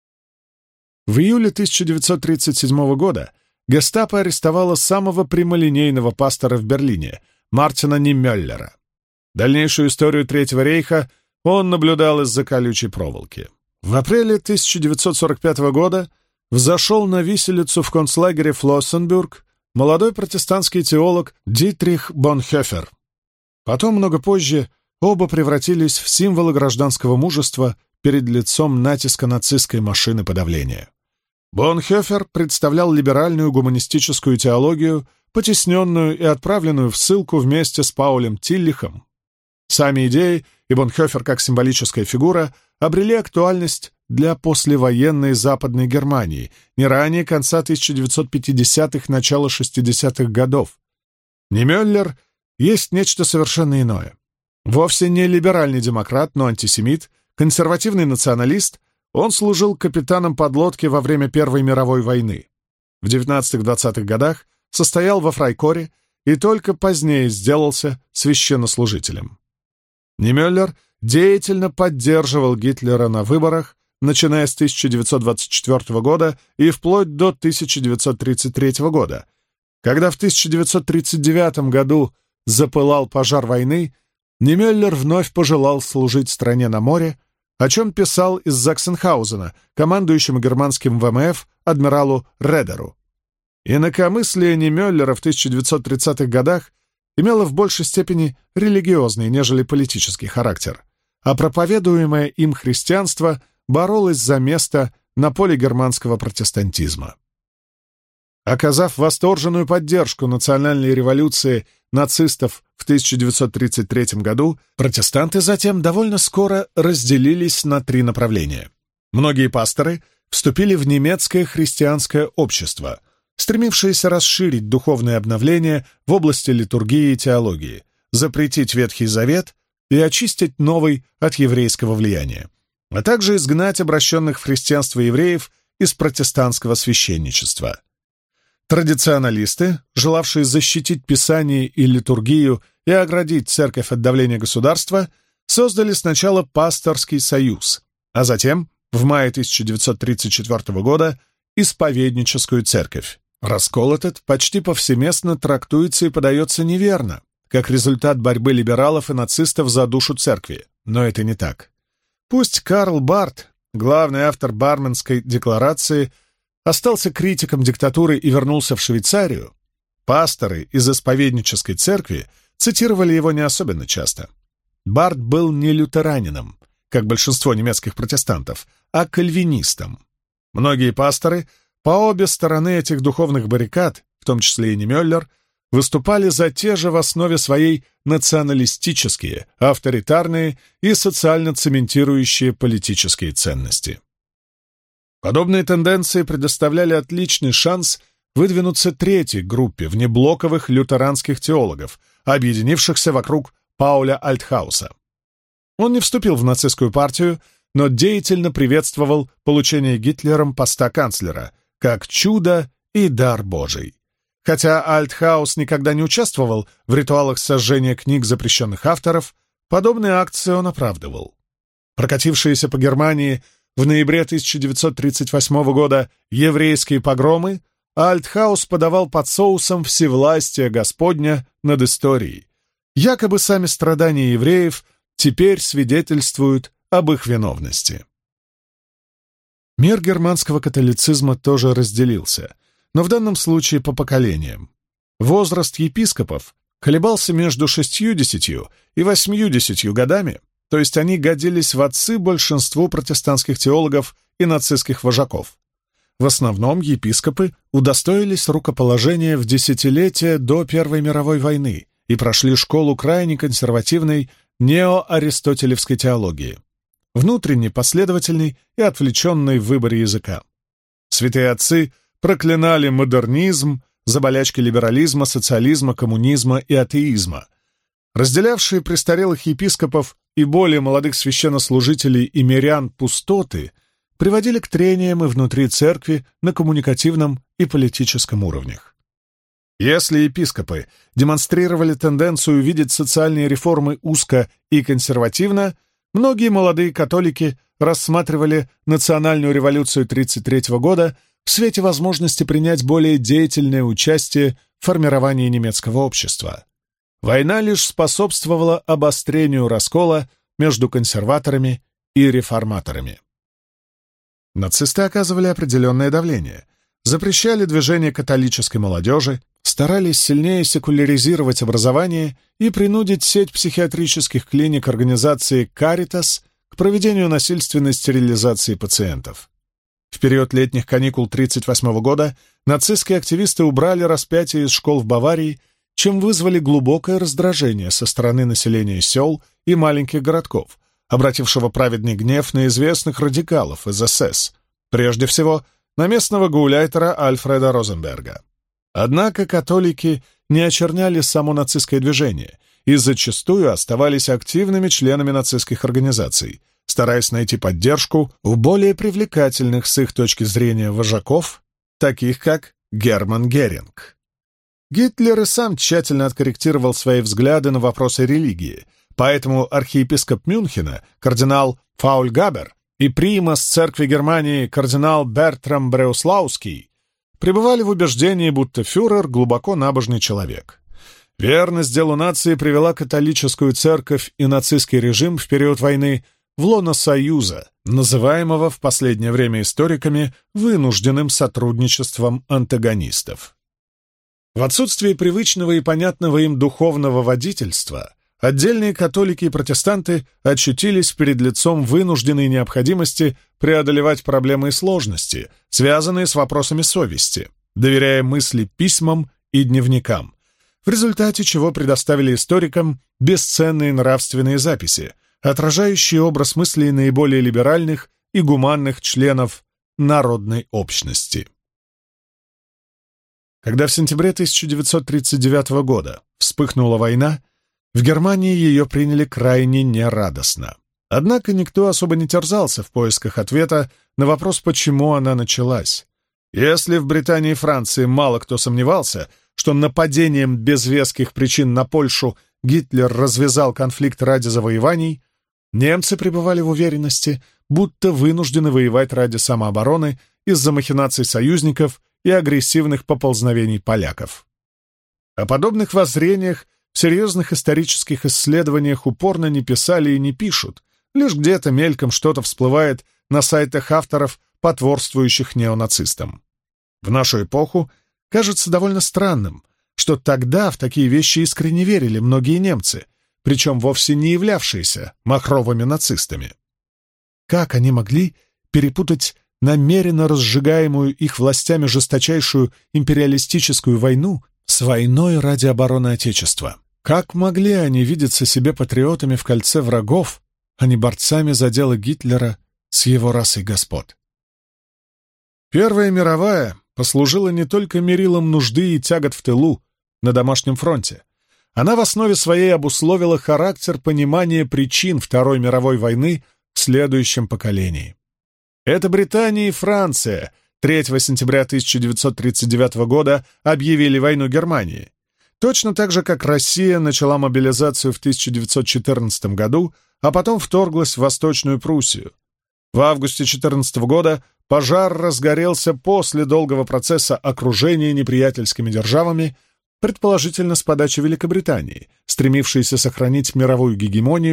A: В июле 1937 года гестапо арестовало самого прямолинейного пастора в Берлине, Мартина Ниммеллера. Дальнейшую историю Третьего рейха он наблюдал из-за колючей проволоки. В апреле 1945 года взошел на виселицу в концлагере Флоссенбюрг молодой протестантский теолог Дитрих Бонхёфер. Потом, много позже, оба превратились в символы гражданского мужества перед лицом натиска нацистской машины подавления. Бонхёфер представлял либеральную гуманистическую теологию, потесненную и отправленную в ссылку вместе с Паулем Тиллихом. Сами идеи и Бонхёфер как символическая фигура обрели актуальность для послевоенной Западной Германии не ранее конца 1950-х, начала 60-х годов. Ниммеллер есть нечто совершенно иное. Вовсе не либеральный демократ, но антисемит, консервативный националист, он служил капитаном подлодки во время Первой мировой войны. В 19-20-х годах состоял во фрайкоре и только позднее сделался священнослужителем. Ниммеллер деятельно поддерживал Гитлера на выборах, начиная с 1924 года и вплоть до 1933 года, когда в 1939 году запылал пожар войны. Ниммеллер вновь пожелал служить стране на море, о чем писал из Заксенхаузена командующему германским ВМФ адмиралу Редеру. Инакомыслие Ниммеллера в 1930-х годах имело в большей степени религиозный, нежели политический характер, а проповедуемое им христианство боролось за место на поле германского протестантизма. Оказав восторженную поддержку национальной революции нацистов в 1933 году, протестанты затем довольно скоро разделились на 3 направления. Многие пасторы вступили в немецкое христианское общество, стремившееся расширить духовное обновление в области литургии и теологии, запретить Ветхий Завет и очистить Новый от еврейского влияния, а также изгнать обращенных в христианство евреев из протестантского священничества. Традиционалисты, желавшие защитить Писание и литургию и оградить церковь от давления государства, создали сначала пасторский союз, а затем, в мае 1934 года, исповедническую церковь. Раскол этот почти повсеместно трактуется и подается неверно, как результат борьбы либералов и нацистов за душу церкви, но это не так. Пусть Карл Барth, главный автор Барменской декларации, остался критиком диктатуры и вернулся в Швейцарию, пасторы из исповеднической церкви цитировали его не особенно часто. Барт был не лютеранином, как большинство немецких протестантов, а кальвинистом. Многие пасторы по обе стороны этих духовных баррикад, в том числе и Ниммеллер, выступали за те же в основе своей националистические, авторитарные и социально цементирующие политические ценности. Подобные тенденции предоставляли отличный шанс выдвинуться третьей группе внеблоковых лютеранских теологов, объединившихся вокруг Пауля Альтхауса. Он не вступил в нацистскую партию, но деятельно приветствовал получение Гитлером поста канцлера как чудо и дар Божий. Хотя Альтхаус никогда не участвовал в ритуалах сожжения книг запрещенных авторов, подобные акции он оправдывал. Прокатившиеся по Германии в ноябре 1938 года еврейские погромы Альтхаус подавал под соусом всевластия Господня над историей. Якобы сами страдания евреев теперь свидетельствуют об их виновности. Мир германского католицизма тоже разделился, но в данном случае по поколениям. Возраст епископов колебался между 60 и 80 годами, то есть они годились в отцы большинству протестантских теологов и нацистских вожаков. В основном епископы удостоились рукоположения в десятилетия до Первой мировой войны и прошли школу крайне консервативной неоаристотелевской теологии, внутренне последовательной и отвлеченной в выборе языка. Святые отцы проклинали модернизм за болячки либерализма, социализма, коммунизма и атеизма. Разделявшие престарелых епископов и более молодых священнослужителей и мирян пустоты приводили к трениям и внутри церкви на коммуникативном и политическом уровнях. Если епископы демонстрировали тенденцию видеть социальные реформы узко и консервативно, многие молодые католики рассматривали национальную революцию 1933 года в свете возможности принять более деятельное участие в формировании немецкого общества. Война лишь способствовала обострению раскола между консерваторами и реформаторами. Нацисты оказывали определенное давление, запрещали движение католической молодежи, старались сильнее секуляризировать образование и принудить сеть психиатрических клиник организации «Каритас» к проведению насильственной стерилизации пациентов. В период летних каникул 1938 года нацистские активисты убрали распятие из школ в Баварии, чем вызвали глубокое раздражение со стороны населения сел и маленьких городков, обратившего праведный гнев на известных радикалов из СС, прежде всего на местного гауляйтера Альфреда Розенберга. Однако католики не очерняли само нацистское движение и зачастую оставались активными членами нацистских организаций, стараясь найти поддержку у более привлекательных с их точки зрения вожаков, таких как Герман Геринг. Гитлер и сам тщательно откорректировал свои взгляды на вопросы религии, поэтому архиепископ Мюнхена, кардинал Фаульгабер, и примас церкви Германии, кардинал Бертрам Бреуслауский, пребывали в убеждении, будто фюрер глубоко набожный человек. Верность делу нации привела католическую церковь и нацистский режим в период войны в лоно Союза, называемого в последнее время историками вынужденным сотрудничеством антагонистов. В отсутствии привычного и понятного им духовного водительства отдельные католики и протестанты очутились перед лицом вынужденной необходимости преодолевать проблемы и сложности, связанные с вопросами совести, доверяя мысли письмам и дневникам, в результате чего предоставили историкам бесценные нравственные записи, отражающие образ мыслей наиболее либеральных и гуманных членов народной общности. Когда в сентябре 1939 года вспыхнула война, в Германии ее приняли крайне нерадостно. Однако никто особо не терзался в поисках ответа на вопрос, почему она началась. Если в Британии и Франции мало кто сомневался, что нападением без веских причин на Польшу Гитлер развязал конфликт ради завоеваний, немцы пребывали в уверенности, будто вынуждены воевать ради самообороны из-за махинаций союзников и агрессивных поползновений поляков. О подобных воззрениях в серьезных исторических исследованиях упорно не писали и не пишут, лишь где-то мельком что-то всплывает на сайтах авторов, потворствующих неонацистам. В нашу эпоху кажется довольно странным, что тогда в такие вещи искренне верили многие немцы, причем вовсе не являвшиеся махровыми нацистами. Как они могли перепутать намеренно разжигаемую их властями жесточайшую империалистическую войну с войной ради обороны Отечества? Как могли они видеться себе патриотами в кольце врагов, а не борцами за дело Гитлера с его расой господ? Первая мировая послужила не только мерилом нужды и тягот в тылу, на домашнем фронте. Она в основе своей обусловила характер понимания причин Второй мировой войны в следующем поколении. Это Британия и Франция 3 сентября 1939 года объявили войну Германии. Точно так же, как Россия начала мобилизацию в 1914 году, а потом вторглась в Восточную Пруссию. В августе 1914 года пожар разгорелся после долгого процесса окружения неприятельскими державами, предположительно с подачи Великобритании, стремившейся сохранить мировую гегемонию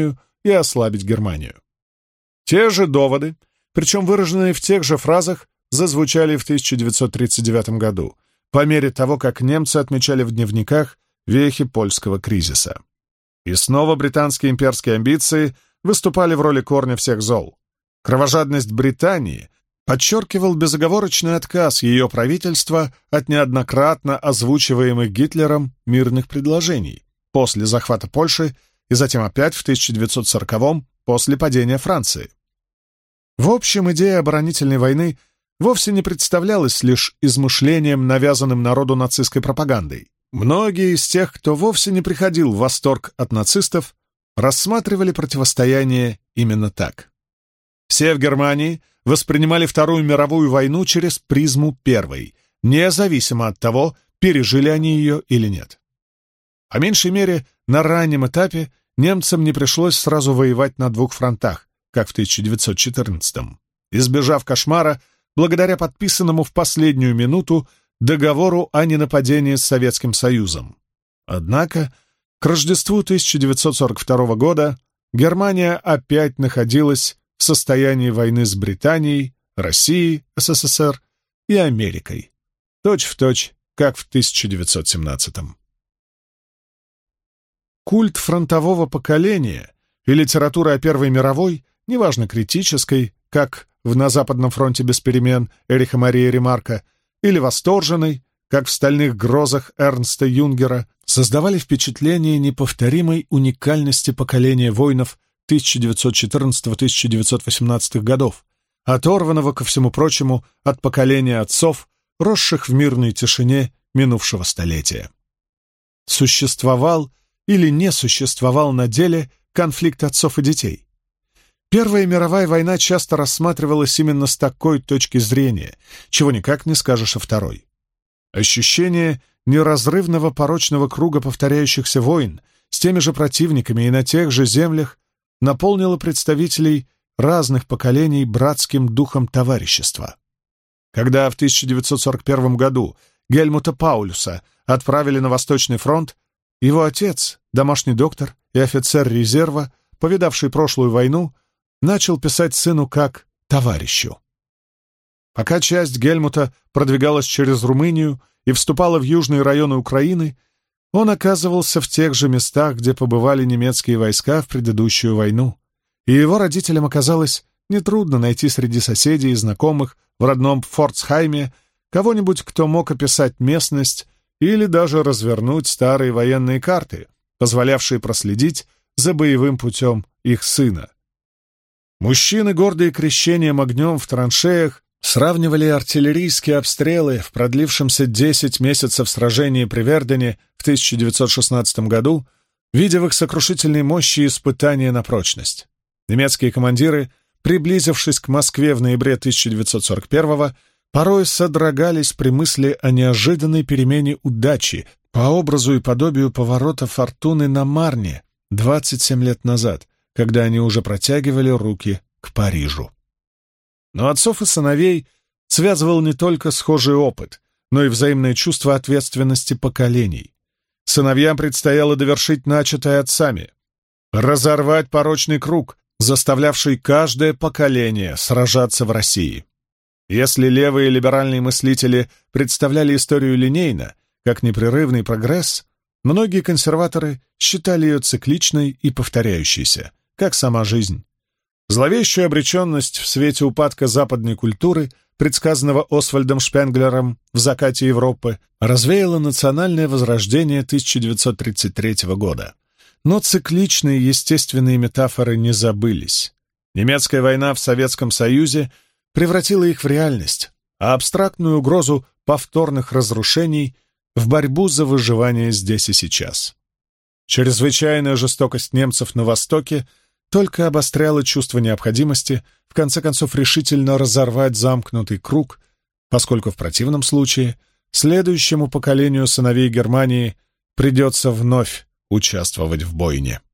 A: и ослабить Германию. Те же доводы, причем выраженные в тех же фразах, зазвучали в 1939 году, по мере того, как немцы отмечали в дневниках вехи польского кризиса. И снова британские имперские амбиции выступали в роли корня всех зол. Кровожадность Британии подчеркивал безоговорочный отказ ее правительства от неоднократно озвучиваемых Гитлером мирных предложений после захвата Польши и затем опять в 1940-м после падения Франции. В общем, идея оборонительной войны вовсе не представлялась лишь измышлением, навязанным народу нацистской пропагандой. Многие из тех, кто вовсе не приходил в восторг от нацистов, рассматривали противостояние именно так. Все в Германии воспринимали Вторую мировую войну через призму Первой, независимо от того, пережили они ее или нет. По меньшей мере, на раннем этапе немцам не пришлось сразу воевать на двух фронтах, как в 1914-м, избежав кошмара благодаря подписанному в последнюю минуту договору о ненападении с Советским Союзом. Однако, к Рождеству 1942 года Германия опять находилась в состоянии войны с Британией, Россией, СССР и Америкой, точь-в-точь, как в 1917-м. Культ фронтового поколения и литература о Первой мировой, неважно критической, как в «На Западном фронте без перемен» Эриха Мария Ремарка, или восторженной, как в «Стальных грозах» Эрнста Юнгера, создавали впечатление неповторимой уникальности поколения воинов 1914-1918 годов, оторванного, ко всему прочему, от поколения отцов, росших в мирной тишине минувшего столетия. Существовал или не существовал на деле конфликт отцов и детей? Первая мировая война часто рассматривалась именно с такой точки зрения, чего никак не скажешь о Второй. Ощущение неразрывного порочного круга повторяющихся войн с теми же противниками и на тех же землях наполнило представителей разных поколений братским духом товарищества. Когда в 1941 году Гельмута Паулюса отправили на Восточный фронт, его отец, домашний доктор и офицер резерва, повидавший прошлую войну, начал писать сыну как товарищу. Пока часть Гельмута продвигалась через Румынию и вступала в южные районы Украины, он оказывался в тех же местах, где побывали немецкие войска в предыдущую войну, и его родителям оказалось нетрудно найти среди соседей и знакомых в родном Пфорцхайме кого-нибудь, кто мог описать местность или даже развернуть старые военные карты, позволявшие проследить за боевым путем их сына. Мужчины, гордые крещением огнем в траншеях, сравнивали артиллерийские обстрелы в продлившемся 10 месяцев сражении при Вердене в 1916 году, видя в их сокрушительной мощи испытания на прочность. Немецкие командиры, приблизившись к Москве в ноябре 1941-го, порой содрогались при мысли о неожиданной перемене удачи по образу и подобию поворота фортуны на Марне 27 лет назад, когда они уже протягивали руки к Парижу. Но отцов и сыновей связывал не только схожий опыт, но и взаимное чувство ответственности поколений. Сыновьям предстояло довершить начатое отцами, разорвать порочный круг, заставлявший каждое поколение сражаться в России. Если левые либеральные мыслители представляли историю линейно, как непрерывный прогресс, многие консерваторы считали ее цикличной и повторяющейся, как сама жизнь. Зловещую обреченность в свете упадка западной культуры, предсказанного Освальдом Шпенглером в «Закате Европы», развеяло национальное возрождение 1933 года. Но цикличные естественные метафоры не забылись. Немецкая война в Советском Союзе превратила их в реальность, а абстрактную угрозу повторных разрушений в борьбу за выживание здесь и сейчас. Чрезвычайная жестокость немцев на Востоке только обостряла чувство необходимости, в конце концов, решительно разорвать замкнутый круг, поскольку в противном случае следующему поколению сыновей Германии придется вновь участвовать в бойне.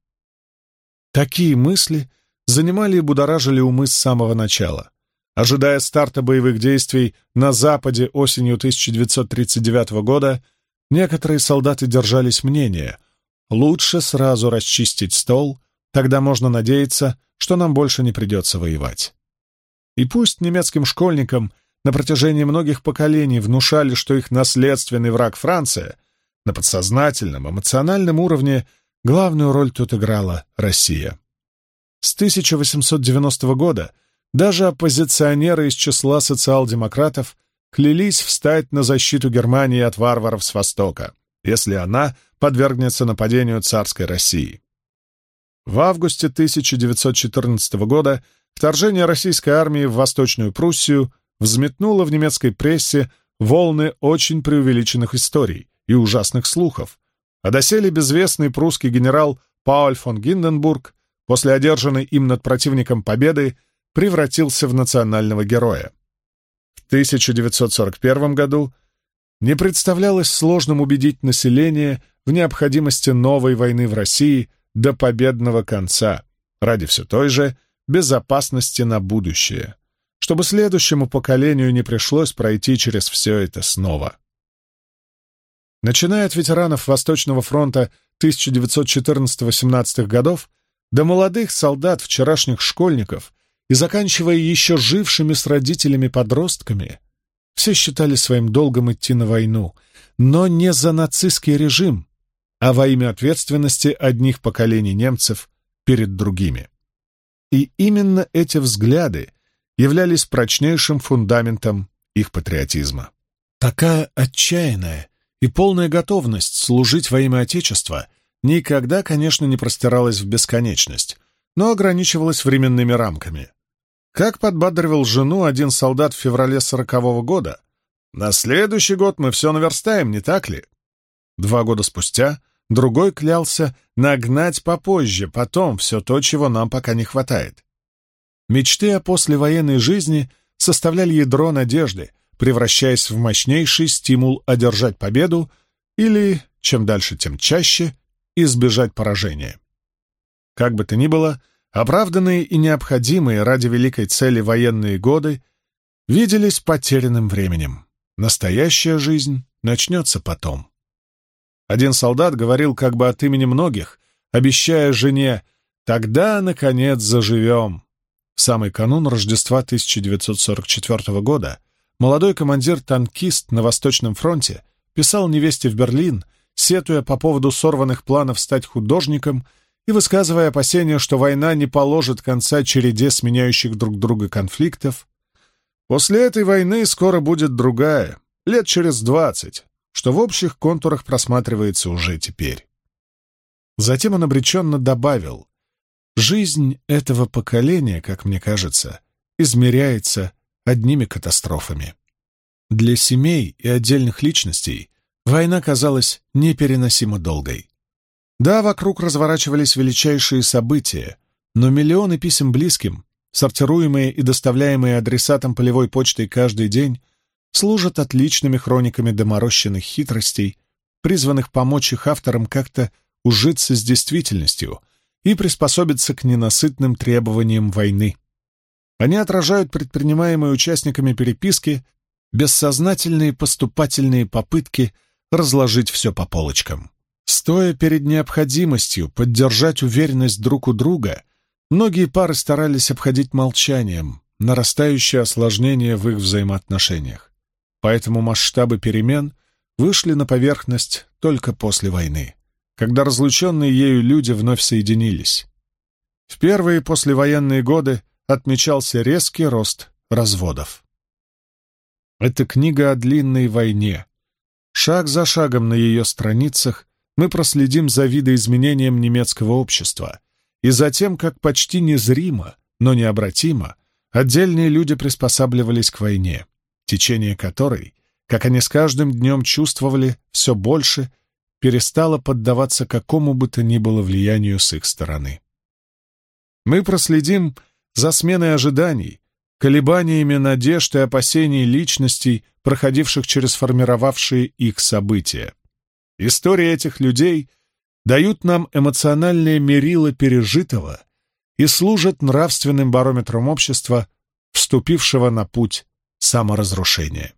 A: Такие мысли занимали и будоражили умы с самого начала. Ожидая старта боевых действий на Западе осенью 1939 года, некоторые солдаты держались мнения: лучше сразу расчистить стол, Тогда можно надеяться, что нам больше не придется воевать. И пусть немецким школьникам на протяжении многих поколений внушали, что их наследственный враг Франция, на подсознательном, эмоциональном уровне главную роль тут играла Россия. С 1890 года даже оппозиционеры из числа социал-демократов клялись встать на защиту Германии от варваров с Востока, если она подвергнется нападению царской России. В августе 1914 года вторжение российской армии в Восточную Пруссию взметнуло в немецкой прессе волны очень преувеличенных историй и ужасных слухов, а доселе безвестный прусский генерал Пауль фон Гинденбург после одержанной им над противником победы превратился в национального героя. В 1941 году не представлялось сложным убедить население в необходимости новой войны в России до победного конца, ради все той же безопасности на будущее, чтобы следующему поколению не пришлось пройти через все это снова. Начиная от ветеранов Восточного фронта 1914-18 годов до молодых солдат, вчерашних школьников и заканчивая еще жившими с родителями подростками, все считали своим долгом идти на войну, но не за нацистский режим, а во имя ответственности одних поколений немцев перед другими. И именно эти взгляды являлись прочнейшим фундаментом их патриотизма. Такая отчаянная и полная готовность служить во имя Отечества никогда, конечно, не простиралась в бесконечность, но ограничивалась временными рамками. Как подбадривал жену один солдат в феврале 40-го года: «На следующий год мы все наверстаем, не так ли?» 2 года спустя другой клялся нагнать попозже, потом все то, чего нам пока не хватает. Мечты о послевоенной жизни составляли ядро надежды, превращаясь в мощнейший стимул одержать победу или, чем дальше, тем чаще, избежать поражения. Как бы то ни было, оправданные и необходимые ради великой цели военные годы виделись потерянным временем. Настоящая жизнь начнется потом. Один солдат говорил как бы от имени многих, обещая жене: «Тогда, наконец, заживем». В самый канун Рождества 1944 года молодой командир-танкист на Восточном фронте писал невесте в Берлин, сетуя по поводу сорванных планов стать художником и высказывая опасения, что война не положит конца череде сменяющих друг друга конфликтов: «После этой войны скоро будет другая, лет через 20, что в общих контурах просматривается уже теперь». Затем он обреченно добавил: «Жизнь этого поколения, как мне кажется, измеряется одними катастрофами». Для семей и отдельных личностей война казалась непереносимо долгой. Да, вокруг разворачивались величайшие события, но миллионы писем близким, сортируемые и доставляемые адресатам полевой почтой каждый день, служат отличными хрониками доморощенных хитростей, призванных помочь их авторам как-то ужиться с действительностью и приспособиться к ненасытным требованиям войны. Они отражают предпринимаемые участниками переписки бессознательные поступательные попытки разложить все по полочкам. Стоя перед необходимостью поддержать уверенность друг у друга, многие пары старались обходить молчанием нарастающее осложнение в их взаимоотношениях. Поэтому масштабы перемен вышли на поверхность только после войны, когда разлученные ею люди вновь соединились. В первые послевоенные годы отмечался резкий рост разводов. Это книга о длинной войне. Шаг за шагом на ее страницах мы проследим за видоизменением немецкого общества и за тем, как почти незримо, но необратимо отдельные люди приспосабливались к войне, течение которой, как они с каждым днем чувствовали все больше, перестало поддаваться какому бы то ни было влиянию с их стороны. Мы проследим за сменой ожиданий, колебаниями надежд и опасений личностей, проходивших через формировавшие их события. Истории этих людей дают нам эмоциональное мерило пережитого и служат нравственным барометром общества, вступившего на путь саморазрушения.